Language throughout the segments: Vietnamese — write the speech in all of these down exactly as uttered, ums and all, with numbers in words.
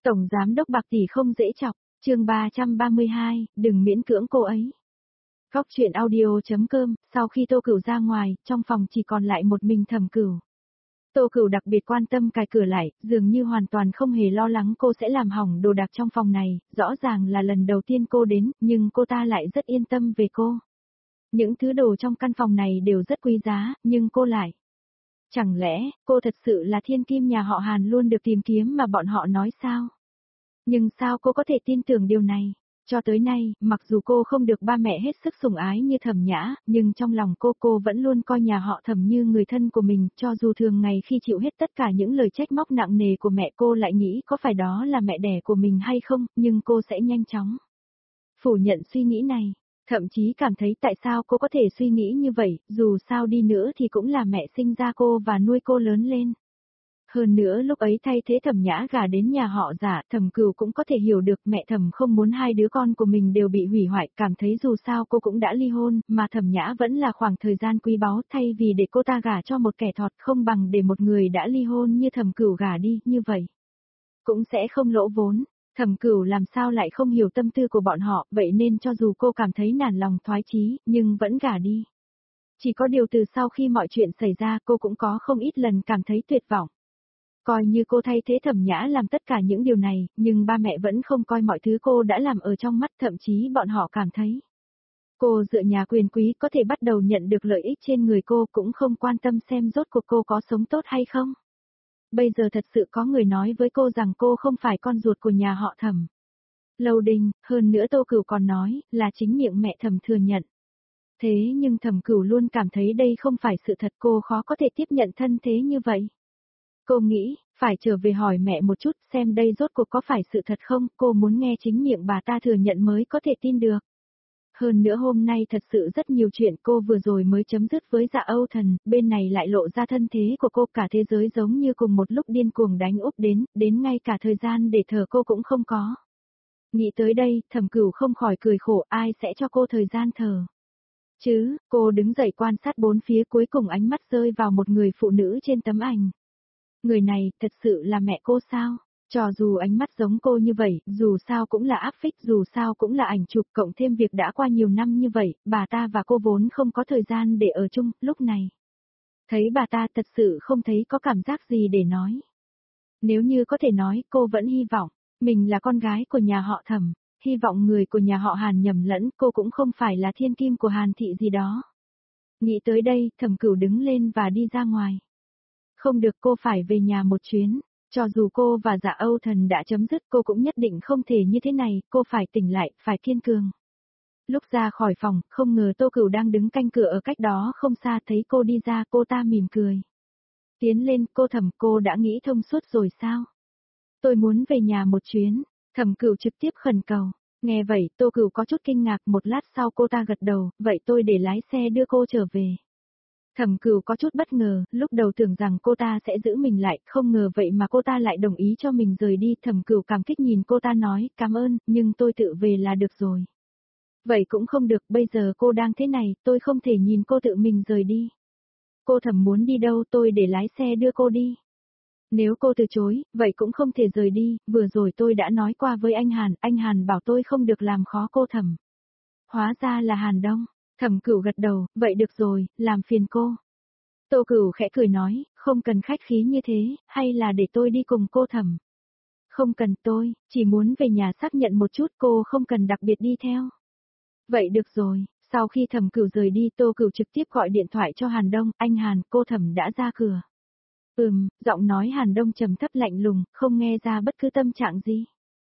Tổng giám đốc Bạc tỷ không dễ chọc, chương ba trăm ba mươi hai, đừng miễn cưỡng cô ấy. Góc truyện audio.com, sau khi Tô Cửu ra ngoài, trong phòng chỉ còn lại một mình Thẩm Cửu. Tô Cửu đặc biệt quan tâm cài cửa lại, dường như hoàn toàn không hề lo lắng cô sẽ làm hỏng đồ đạc trong phòng này, rõ ràng là lần đầu tiên cô đến, nhưng cô ta lại rất yên tâm về cô. Những thứ đồ trong căn phòng này đều rất quý giá, nhưng cô lại. Chẳng lẽ, cô thật sự là thiên kim nhà họ Hàn luôn được tìm kiếm mà bọn họ nói sao? Nhưng sao cô có thể tin tưởng điều này? Cho tới nay, mặc dù cô không được ba mẹ hết sức sủng ái như Thẩm Nhã, nhưng trong lòng cô cô vẫn luôn coi nhà họ Thẩm như người thân của mình, cho dù thường ngày khi chịu hết tất cả những lời trách móc nặng nề của mẹ cô lại nghĩ có phải đó là mẹ đẻ của mình hay không, nhưng cô sẽ nhanh chóng phủ nhận suy nghĩ này. Thậm chí cảm thấy tại sao cô có thể suy nghĩ như vậy, dù sao đi nữa thì cũng là mẹ sinh ra cô và nuôi cô lớn lên. Hơn nữa lúc ấy thay thế Thẩm Nhã gả đến nhà họ Giả, Thẩm Cửu cũng có thể hiểu được mẹ Thẩm không muốn hai đứa con của mình đều bị hủy hoại, cảm thấy dù sao cô cũng đã ly hôn, mà Thẩm Nhã vẫn là khoảng thời gian quý báu, thay vì để cô ta gả cho một kẻ thọt không bằng để một người đã ly hôn như Thẩm Cửu gả đi, như vậy cũng sẽ không lỗ vốn. Thẩm Cửu làm sao lại không hiểu tâm tư của bọn họ, vậy nên cho dù cô cảm thấy nản lòng thoái chí, nhưng vẫn gả đi. Chỉ có điều từ sau khi mọi chuyện xảy ra cô cũng có không ít lần cảm thấy tuyệt vọng. Coi như cô thay thế Thẩm Nhã làm tất cả những điều này, nhưng ba mẹ vẫn không coi mọi thứ cô đã làm ở trong mắt, thậm chí bọn họ cảm thấy cô dựa nhà quyền quý có thể bắt đầu nhận được lợi ích trên người cô, cũng không quan tâm xem rốt cuộc cô có sống tốt hay không. Bây giờ thật sự có người nói với cô rằng cô không phải con ruột của nhà họ Thẩm. Lâu Đình, hơn nữa Tô Cửu còn nói là chính miệng mẹ Thẩm thừa nhận. Thế nhưng Thẩm Cửu luôn cảm thấy đây không phải sự thật, cô khó có thể tiếp nhận thân thế như vậy. Cô nghĩ, phải trở về hỏi mẹ một chút xem đây rốt cuộc có phải sự thật không, cô muốn nghe chính miệng bà ta thừa nhận mới có thể tin được. Hơn nữa hôm nay thật sự rất nhiều chuyện, cô vừa rồi mới chấm dứt với Dạ Âu Thần, bên này lại lộ ra thân thế của cô, cả thế giới giống như cùng một lúc điên cuồng đánh úp đến, đến ngay cả thời gian để thở cô cũng không có. Nghĩ tới đây, Thẩm Cửu không khỏi cười khổ, ai sẽ cho cô thời gian thở. Chứ, cô đứng dậy quan sát bốn phía, cuối cùng ánh mắt rơi vào một người phụ nữ trên tấm ảnh. Người này, thật sự là mẹ cô sao? Cho dù ánh mắt giống cô như vậy, dù sao cũng là áp phích, dù sao cũng là ảnh chụp, cộng thêm việc đã qua nhiều năm như vậy, bà ta và cô vốn không có thời gian để ở chung, lúc này. Thấy bà ta thật sự không thấy có cảm giác gì để nói. Nếu như có thể nói, cô vẫn hy vọng, mình là con gái của nhà họ Thẩm, hy vọng người của nhà họ Hàn nhầm lẫn, cô cũng không phải là thiên kim của Hàn thị gì đó. Nghĩ tới đây, Thẩm Cửu đứng lên và đi ra ngoài. Không được, cô phải về nhà một chuyến. Cho dù cô và Dạ Âu Thần đã chấm dứt, cô cũng nhất định không thể như thế này, cô phải tỉnh lại, phải kiên cường. Lúc ra khỏi phòng, không ngờ Tô Cửu đang đứng canh cửa ở cách đó không xa, thấy cô đi ra, cô ta mỉm cười. Tiến lên, cô Thẩm, cô đã nghĩ thông suốt rồi sao? Tôi muốn về nhà một chuyến. Thẩm Cửu trực tiếp khẩn cầu. Nghe vậy, Tô Cửu có chút kinh ngạc, một lát sau cô ta gật đầu, vậy tôi để lái xe đưa cô trở về. Thẩm Cửu có chút bất ngờ, lúc đầu tưởng rằng cô ta sẽ giữ mình lại, không ngờ vậy mà cô ta lại đồng ý cho mình rời đi. Thẩm Cửu cảm kích nhìn cô ta nói, cảm ơn, nhưng tôi tự về là được rồi. Vậy cũng không được, bây giờ cô đang thế này, tôi không thể nhìn cô tự mình rời đi. Cô Thẩm muốn đi đâu, tôi để lái xe đưa cô đi. Nếu cô từ chối, vậy cũng không thể rời đi, vừa rồi tôi đã nói qua với anh Hàn, anh Hàn bảo tôi không được làm khó cô Thẩm. Hóa ra là Hàn Đông. Thẩm Cửu gật đầu, vậy được rồi, làm phiền cô. Tô Cửu khẽ cười nói, không cần khách khí như thế, hay là để tôi đi cùng cô Thẩm. Không cần, tôi chỉ muốn về nhà xác nhận một chút, cô không cần đặc biệt đi theo. Vậy được rồi, sau khi Thẩm Cửu rời đi, Tô Cửu trực tiếp gọi điện thoại cho Hàn Đông, anh Hàn, cô Thẩm đã ra cửa. Ừm, giọng nói Hàn Đông trầm thấp lạnh lùng, không nghe ra bất cứ tâm trạng gì.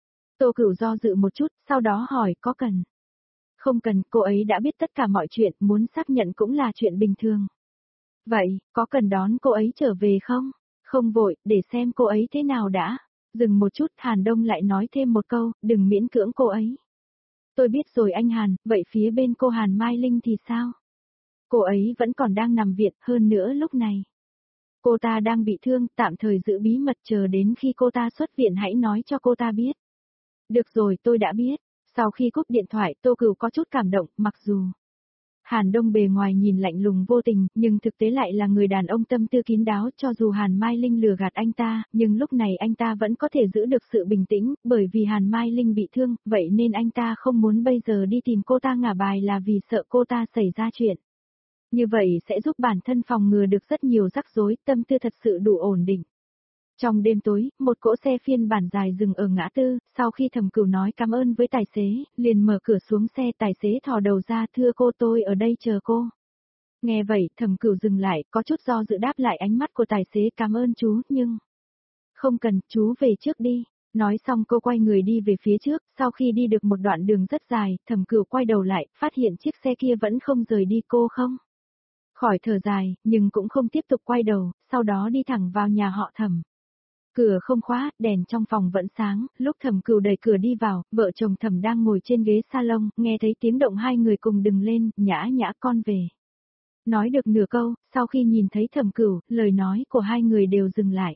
Tô Cửu do dự một chút, sau đó hỏi, có cần? Không cần, cô ấy đã biết tất cả mọi chuyện, muốn xác nhận cũng là chuyện bình thường. Vậy, có cần đón cô ấy trở về không? Không vội, để xem cô ấy thế nào đã. Dừng một chút, Hàn Đông lại nói thêm một câu, đừng miễn cưỡng cô ấy. Tôi biết rồi anh Hàn, vậy phía bên cô Hàn Mai Linh thì sao? Cô ấy vẫn còn đang nằm viện, hơn nữa lúc này. Cô ta đang bị thương, tạm thời giữ bí mật, chờ đến khi cô ta xuất viện hãy nói cho cô ta biết. Được rồi, tôi đã biết. Sau khi cúp điện thoại, Tô Cửu có chút cảm động, mặc dù Hàn Đông bề ngoài nhìn lạnh lùng vô tình, nhưng thực tế lại là người đàn ông tâm tư kín đáo, cho dù Hàn Mai Linh lừa gạt anh ta, nhưng lúc này anh ta vẫn có thể giữ được sự bình tĩnh, bởi vì Hàn Mai Linh bị thương, vậy nên anh ta không muốn bây giờ đi tìm cô ta ngả bài là vì sợ cô ta xảy ra chuyện. Như vậy sẽ giúp bản thân phòng ngừa được rất nhiều rắc rối, tâm tư thật sự đủ ổn định. Trong đêm tối, một cỗ xe phiên bản dài dừng ở ngã tư, sau khi Thẩm Cửu nói cảm ơn với tài xế, liền mở cửa xuống xe, tài xế thò đầu ra, thưa cô tôi ở đây chờ cô. Nghe vậy, Thẩm Cửu dừng lại, có chút do dự đáp lại ánh mắt của tài xế, cảm ơn chú, nhưng... Không cần, chú về trước đi. Nói xong cô quay người đi về phía trước, sau khi đi được một đoạn đường rất dài, Thẩm Cửu quay đầu lại, phát hiện chiếc xe kia vẫn không rời đi, cô không. Khỏi thở dài, nhưng cũng không tiếp tục quay đầu, sau đó đi thẳng vào nhà họ Thẩm. Cửa không khóa, đèn trong phòng vẫn sáng, lúc Thẩm Cửu đẩy cửa đi vào, vợ chồng Thẩm đang ngồi trên ghế salon, nghe thấy tiếng động hai người cùng đứng lên, nhã nhã con về. Nói được nửa câu, sau khi nhìn thấy Thẩm Cửu, lời nói của hai người đều dừng lại.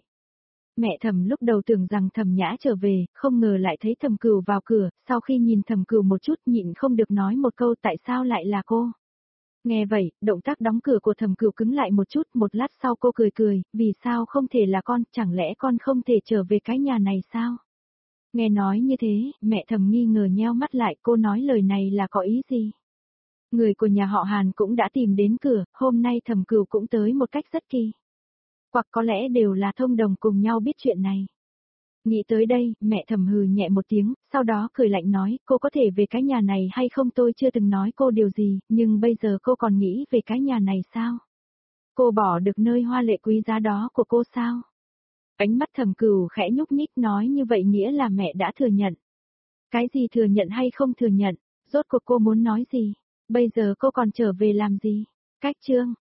Mẹ Thẩm lúc đầu tưởng rằng Thẩm Nhã trở về, không ngờ lại thấy Thẩm Cửu vào cửa, sau khi nhìn Thẩm Cửu một chút nhịn không được nói một câu tại sao lại là cô. Nghe vậy, động tác đóng cửa của Thẩm Cửu cứng lại một chút, một lát sau cô cười cười, vì sao không thể là con, chẳng lẽ con không thể trở về cái nhà này sao? Nghe nói như thế, mẹ Thẩm nghi ngờ nheo mắt lại, cô nói lời này là có ý gì? Người của nhà họ Hàn cũng đã tìm đến cửa, hôm nay Thẩm Cửu cũng tới một cách rất kỳ. Hoặc có lẽ đều là thông đồng cùng nhau biết chuyện này. Nghĩ tới đây, mẹ Thẩm hừ nhẹ một tiếng, sau đó cười lạnh nói, cô có thể về cái nhà này hay không, tôi chưa từng nói cô điều gì, nhưng bây giờ cô còn nghĩ về cái nhà này sao? Cô bỏ được nơi hoa lệ quý giá đó của cô sao? Ánh mắt Thẩm Cửu khẽ nhúc nhích, nói như vậy nghĩa là mẹ đã thừa nhận. Cái gì thừa nhận hay không thừa nhận, rốt cuộc cô muốn nói gì? Bây giờ cô còn trở về làm gì? Cách chương